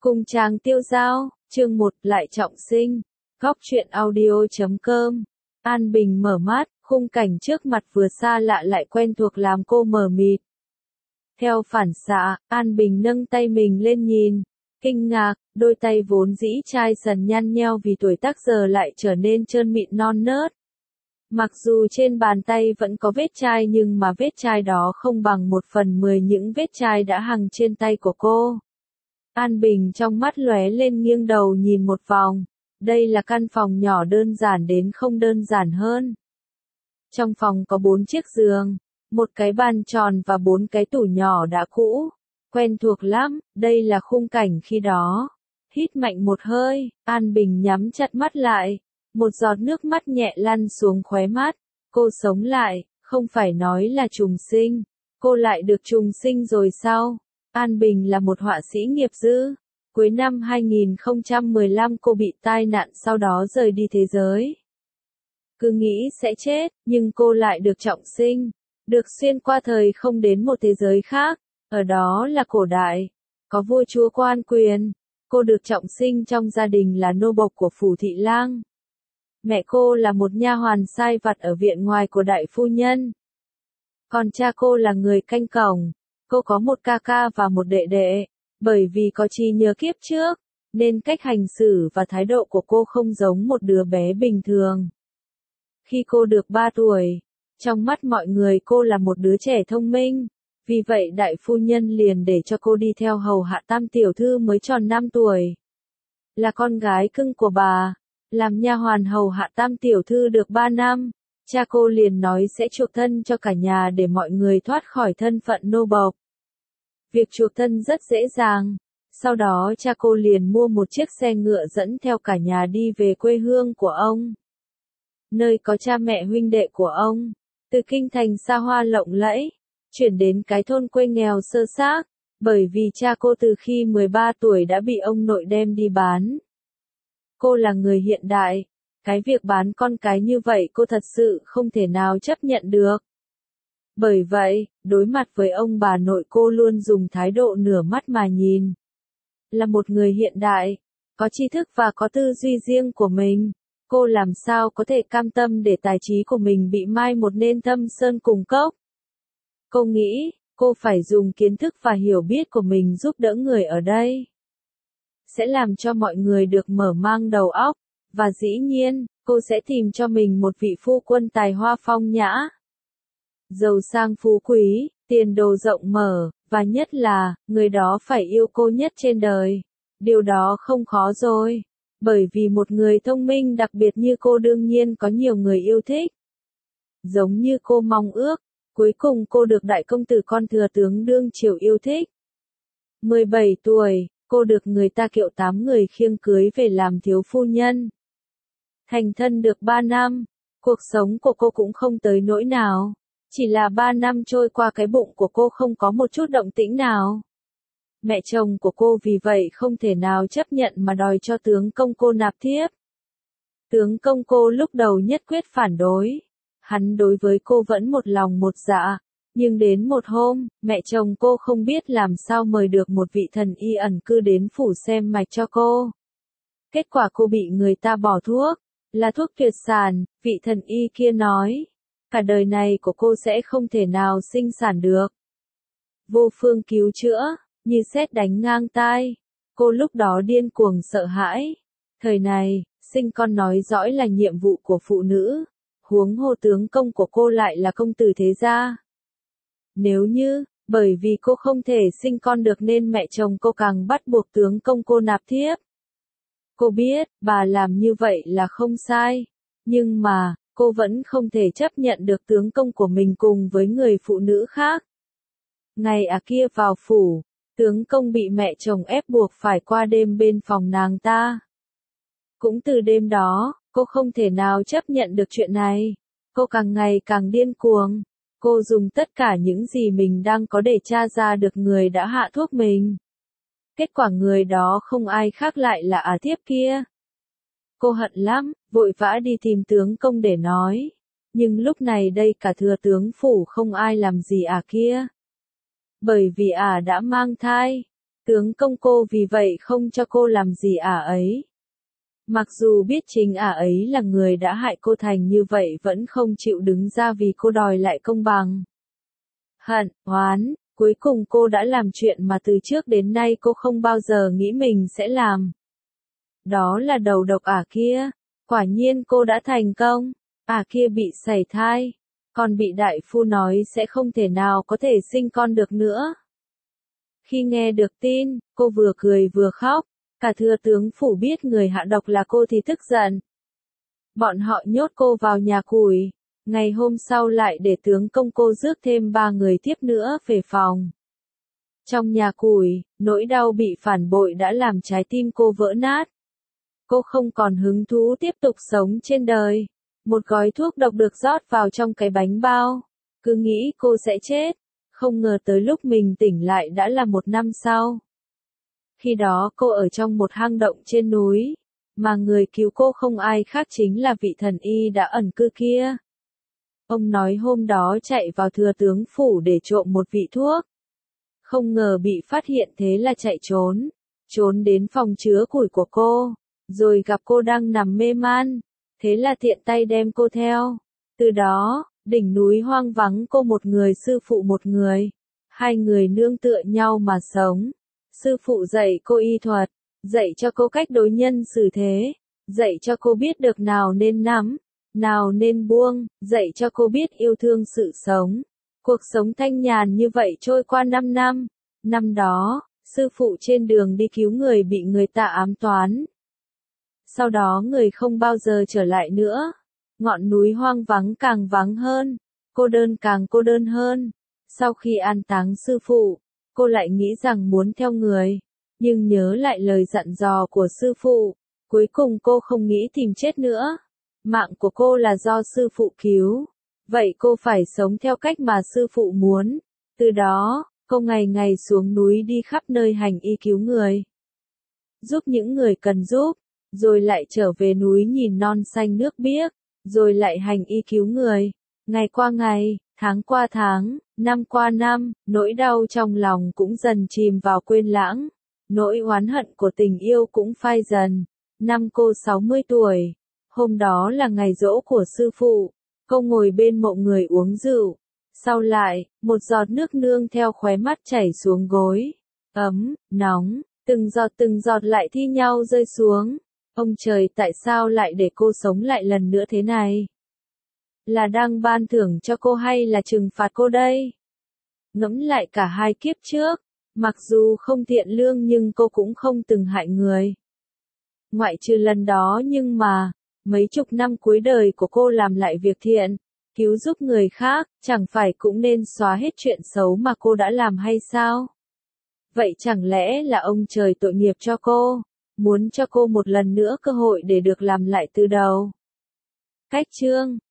Cùng chàng tiêu dao, chương 1 lại trọng sinh. Góc truyện audio.com. An Bình mở mắt, khung cảnh trước mặt vừa xa lạ lại quen thuộc làm cô mờ mịt. Theo phản xạ, An Bình nâng tay mình lên nhìn, kinh ngạc, đôi tay vốn dĩ chai sần nhăn nheo vì tuổi tác giờ lại trở nên trơn mịn non nớt. Mặc dù trên bàn tay vẫn có vết chai nhưng mà vết chai đó không bằng 1/10 những vết chai đã hằn trên tay của cô. An Bình trong mắt lóe lên nghiêng đầu nhìn một vòng. Đây là căn phòng nhỏ đơn giản đến không đơn giản hơn. Trong phòng có 4 chiếc giường, một cái bàn tròn và 4 cái tủ nhỏ đã cũ. Quen thuộc lắm, đây là khung cảnh khi đó. Hít mạnh một hơi, An Bình nhắm chặt mắt lại. Một giọt nước mắt nhẹ lăn xuống khóe mắt. Cô sống lại, không phải nói là trùng sinh. Cô lại được trùng sinh rồi sao? An Bình là một họa sĩ nghiệp dư. Cuối năm 2015 cô bị tai nạn sau đó rời đi thế giới. Cứ nghĩ sẽ chết, nhưng cô lại được trọng sinh. Được xuyên qua thời không đến một thế giới khác. Ở đó là cổ đại. Có vua chúa quan quyền. Cô được trọng sinh trong gia đình là nô bộc của phủ thị lang. Mẹ cô là một nha hoàn sai vặt ở viện ngoài của đại phu nhân. Còn cha cô là người canh cổng. Cô có một ca ca và một đệ đệ. Bởi vì có trí nhớ kiếp trước, nên cách hành xử và thái độ của cô không giống một đứa bé bình thường. Khi cô được 3 tuổi, trong mắt mọi người cô là một đứa trẻ thông minh. Vì vậy đại phu nhân liền để cho cô đi theo hầu hạ Tam tiểu thư mới tròn 5 tuổi. Là con gái cưng của bà, làm nha hoàn hầu hạ Tam tiểu thư được 3 năm. Cha cô liền nói sẽ chuộc thân cho cả nhà để mọi người thoát khỏi thân phận nô bộc. Việc chuộc thân rất dễ dàng. Sau đó cha cô liền mua một chiếc xe ngựa dẫn theo cả nhà đi về quê hương của ông. Nơi có cha mẹ huynh đệ của ông. Từ kinh thành xa hoa lộng lẫy, chuyển đến cái thôn quê nghèo sơ xác. Bởi vì cha cô từ khi 13 tuổi đã bị ông nội đem đi bán. Cô là người hiện đại. Cái việc bán con cái như vậy cô thật sự không thể nào chấp nhận được. Bởi vậy, đối mặt với ông bà nội cô luôn dùng thái độ nửa mắt mà nhìn. Là một người hiện đại, có tri thức và có tư duy riêng của mình, cô làm sao có thể cam tâm để tài trí của mình bị mai một nên thâm sơn cùng cốc. Cô nghĩ, cô phải dùng kiến thức và hiểu biết của mình giúp đỡ người ở đây. Sẽ làm cho mọi người được mở mang đầu óc, và dĩ nhiên, cô sẽ tìm cho mình một vị phu quân tài hoa phong nhã. Giàu sang phú quý, tiền đồ rộng mở, và nhất là, người đó phải yêu cô nhất trên đời. Điều đó không khó rồi. Bởi vì một người thông minh đặc biệt như cô đương nhiên có nhiều người yêu thích. Giống như cô mong ước, cuối cùng cô được đại công tử con thừa tướng đương triều yêu thích. 17 tuổi, cô được người ta kiệu 8 người khiêng cưới về làm thiếu phu nhân. Thành thân được 3 năm, cuộc sống của cô cũng không tới nỗi nào. Chỉ là 3 năm trôi qua cái bụng của cô không có một chút động tĩnh nào. Mẹ chồng của cô vì vậy không thể nào chấp nhận mà đòi cho tướng công cô nạp thiếp. Tướng công cô lúc đầu nhất quyết phản đối. Hắn đối với cô vẫn một lòng một dạ. Nhưng đến một hôm, mẹ chồng cô không biết làm sao mời được một vị thần y ẩn cư đến phủ xem mạch cho cô. Kết quả cô bị người ta bỏ thuốc. Là thuốc tuyệt sản, vị thần y kia nói. Cả đời này của cô sẽ không thể nào sinh sản được. Vô phương cứu chữa, như sét đánh ngang tai. Cô lúc đó điên cuồng sợ hãi. Thời này, sinh con nói dõi là nhiệm vụ của phụ nữ. Huống hồ tướng công của cô lại là công tử thế gia. Nếu như, bởi vì cô không thể sinh con được nên mẹ chồng cô càng bắt buộc tướng công cô nạp thiếp. Cô biết, bà làm như vậy là không sai. Nhưng mà, cô vẫn không thể chấp nhận được tướng công của mình cùng với người phụ nữ khác. Ngày kia vào phủ, tướng công bị mẹ chồng ép buộc phải qua đêm bên phòng nàng ta. Cũng từ đêm đó, cô không thể nào chấp nhận được chuyện này. Cô càng ngày càng điên cuồng. Cô dùng tất cả những gì mình đang có để tra ra được người đã hạ thuốc mình. Kết quả người đó không ai khác lại là thiếp kia. Cô hận lắm, vội vã đi tìm tướng công để nói. Nhưng lúc này đây cả thừa tướng phủ không ai làm gì kia. Bởi vì đã mang thai. Tướng công cô vì vậy không cho cô làm gì ấy. Mặc dù biết chính ấy là người đã hại cô thành như vậy vẫn không chịu đứng ra vì cô đòi lại công bằng. Hận, oán, cuối cùng cô đã làm chuyện mà từ trước đến nay cô không bao giờ nghĩ mình sẽ làm. Đó là đầu độc kia. Quả nhiên cô đã thành công. Kia bị sảy thai. Còn bị đại phu nói sẽ không thể nào có thể sinh con được nữa. Khi nghe được tin, cô vừa cười vừa khóc. Cả thừa tướng phủ biết người hạ độc là cô thì tức giận. Bọn họ nhốt cô vào nhà củi. Ngày hôm sau lại để tướng công cô rước thêm 3 người tiếp nữa về phòng. Trong nhà củi, nỗi đau bị phản bội đã làm trái tim cô vỡ nát. Cô không còn hứng thú tiếp tục sống trên đời. Một gói thuốc độc được rót vào trong cái bánh bao. Cứ nghĩ cô sẽ chết. Không ngờ tới lúc mình tỉnh lại đã là 1 năm sau. Khi đó cô ở trong một hang động trên núi. Mà người cứu cô không ai khác chính là vị thần y đã ẩn cư kia. Ông nói hôm đó chạy vào thừa tướng phủ để trộm một vị thuốc. Không ngờ bị phát hiện thế là chạy trốn. Trốn đến phòng chứa củi của cô. Rồi gặp cô đang nằm mê man. Thế là tiện tay đem cô theo. Từ đó, đỉnh núi hoang vắng cô một người sư phụ một người. 2 người nương tựa nhau mà sống. Sư phụ dạy cô y thuật. Dạy cho cô cách đối nhân xử thế. Dạy cho cô biết được nào nên nắm. Nào nên buông. Dạy cho cô biết yêu thương sự sống. Cuộc sống thanh nhàn như vậy trôi qua 5 năm. Năm đó, sư phụ trên đường đi cứu người bị người ta ám toán. Sau đó người không bao giờ trở lại nữa. Ngọn núi hoang vắng càng vắng hơn. Cô đơn càng cô đơn hơn. Sau khi an táng sư phụ, cô lại nghĩ rằng muốn theo người. Nhưng nhớ lại lời dặn dò của sư phụ. Cuối cùng cô không nghĩ tìm chết nữa. Mạng của cô là do sư phụ cứu. Vậy cô phải sống theo cách mà sư phụ muốn. Từ đó, cô ngày ngày xuống núi đi khắp nơi hành y cứu người. Giúp những người cần giúp. Rồi lại trở về núi nhìn non xanh nước biếc. Rồi lại hành y cứu người. Ngày qua ngày, tháng qua tháng, năm qua năm, nỗi đau trong lòng cũng dần chìm vào quên lãng. Nỗi oán hận của tình yêu cũng phai dần. Năm cô 60 tuổi. Hôm đó là ngày giỗ của sư phụ. Cô ngồi bên mộ người uống rượu. Sau lại, một giọt nước nương theo khóe mắt chảy xuống gối. Ấm, nóng, từng giọt lại thi nhau rơi xuống. Ông trời tại sao lại để cô sống lại lần nữa thế này? Là đang ban thưởng cho cô hay là trừng phạt cô đây? Ngẫm lại cả 2 kiếp trước, mặc dù không thiện lương nhưng cô cũng không từng hại người. Ngoại trừ lần đó nhưng mà, mấy chục năm cuối đời của cô làm lại việc thiện, cứu giúp người khác, chẳng phải cũng nên xóa hết chuyện xấu mà cô đã làm hay sao? Vậy chẳng lẽ là ông trời tội nghiệp cho cô, muốn cho cô một lần nữa cơ hội để được làm lại từ đầu? Cách chương